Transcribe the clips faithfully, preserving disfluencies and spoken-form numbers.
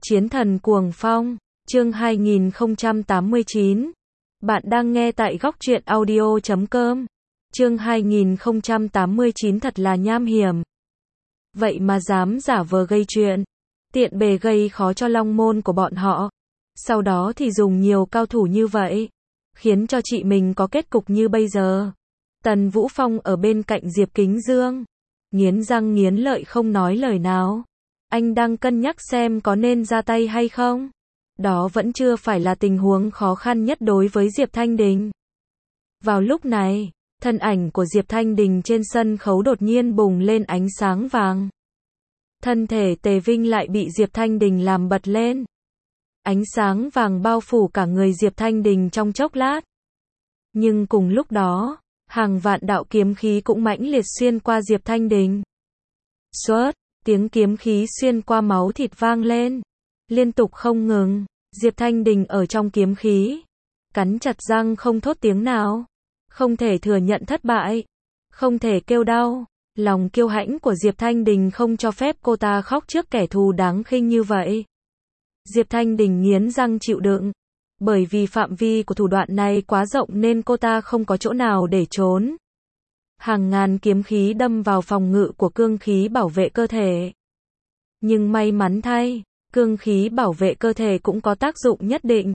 Chiến thần cuồng phong, chương hai nghìn không trăm tám mươi chín. Bạn đang nghe tại góc truyện audio chấm com. Chương hai nghìn không trăm tám mươi chín thật là nham hiểm. Vậy mà dám giả vờ gây chuyện, tiện bề gây khó cho long môn của bọn họ. Sau đó thì dùng nhiều cao thủ như vậy, khiến cho chị mình có kết cục như bây giờ. Tần Vũ Phong ở bên cạnh Diệp Kính Dương, nghiến răng nghiến lợi không nói lời nào. Anh đang cân nhắc xem có nên ra tay hay không. Đó vẫn chưa phải là tình huống khó khăn nhất đối với Diệp Thanh Đình. Vào lúc này, thân ảnh của Diệp Thanh Đình trên sân khấu đột nhiên bùng lên ánh sáng vàng. Thân thể Tề Vinh lại bị Diệp Thanh Đình làm bật lên. Ánh sáng vàng bao phủ cả người Diệp Thanh Đình trong chốc lát. Nhưng cùng lúc đó, hàng vạn đạo kiếm khí cũng mãnh liệt xuyên qua Diệp Thanh Đình. Xoát, tiếng kiếm khí xuyên qua máu thịt vang lên, liên tục không ngừng. Diệp Thanh Đình ở trong kiếm khí, cắn chặt răng không thốt tiếng nào. Không thể thừa nhận thất bại, không thể kêu đau. Lòng kiêu hãnh của Diệp Thanh Đình không cho phép cô ta khóc trước kẻ thù đáng khinh như vậy. Diệp Thanh Đình nghiến răng chịu đựng, bởi vì phạm vi của thủ đoạn này quá rộng nên cô ta không có chỗ nào để trốn. Hàng ngàn kiếm khí đâm vào phòng ngự của cương khí bảo vệ cơ thể. Nhưng may mắn thay, cương khí bảo vệ cơ thể cũng có tác dụng nhất định.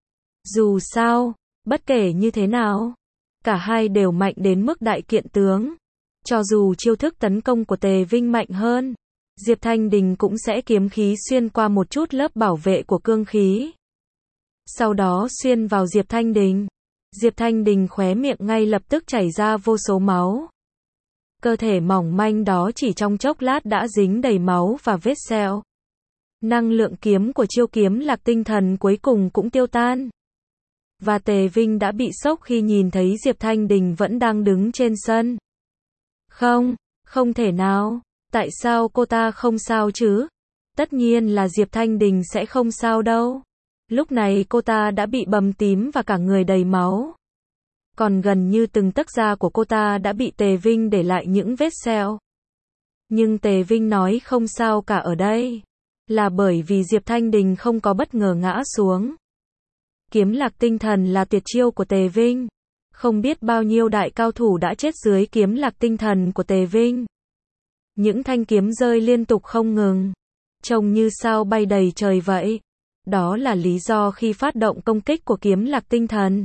Dù sao, bất kể như thế nào, cả hai đều mạnh đến mức đại kiện tướng. Cho dù chiêu thức tấn công của Tề Vinh mạnh hơn, Diệp Thanh Đình cũng sẽ kiếm khí xuyên qua một chút lớp bảo vệ của cương khí. Sau đó xuyên vào Diệp Thanh Đình. Diệp Thanh Đình khóe miệng ngay lập tức chảy ra vô số máu. Cơ thể mỏng manh đó chỉ trong chốc lát đã dính đầy máu và vết sẹo. Năng lượng kiếm của chiêu kiếm lạc tinh thần cuối cùng cũng tiêu tan. Và Tề Vinh đã bị sốc khi nhìn thấy Diệp Thanh Đình vẫn đang đứng trên sân. Không, không thể nào. Tại sao cô ta không sao chứ? Tất nhiên là Diệp Thanh Đình sẽ không sao đâu. Lúc này cô ta đã bị bầm tím và cả người đầy máu. Còn gần như từng tấc da của cô ta đã bị Tề Vinh để lại những vết sẹo. Nhưng Tề Vinh nói không sao cả ở đây, là bởi vì Diệp Thanh Đình không có bất ngờ ngã xuống. Kiếm lạc tinh thần là tuyệt chiêu của Tề Vinh. Không biết bao nhiêu đại cao thủ đã chết dưới kiếm lạc tinh thần của Tề Vinh. Những thanh kiếm rơi liên tục không ngừng, trông như sao bay đầy trời vậy. Đó là lý do khi phát động công kích của kiếm lạc tinh thần,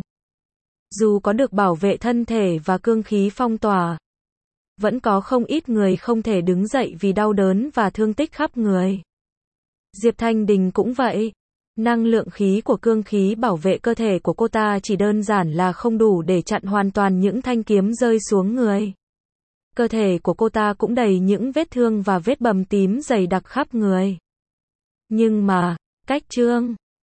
dù có được bảo vệ thân thể và cương khí phong tỏa, vẫn có không ít người không thể đứng dậy vì đau đớn và thương tích khắp người. Diệp Thanh Đình cũng vậy. Năng lượng khí của cương khí bảo vệ cơ thể của cô ta chỉ đơn giản là không đủ để chặn hoàn toàn những thanh kiếm rơi xuống người. Cơ thể của cô ta cũng đầy những vết thương và vết bầm tím dày đặc khắp người. Nhưng mà, cách chương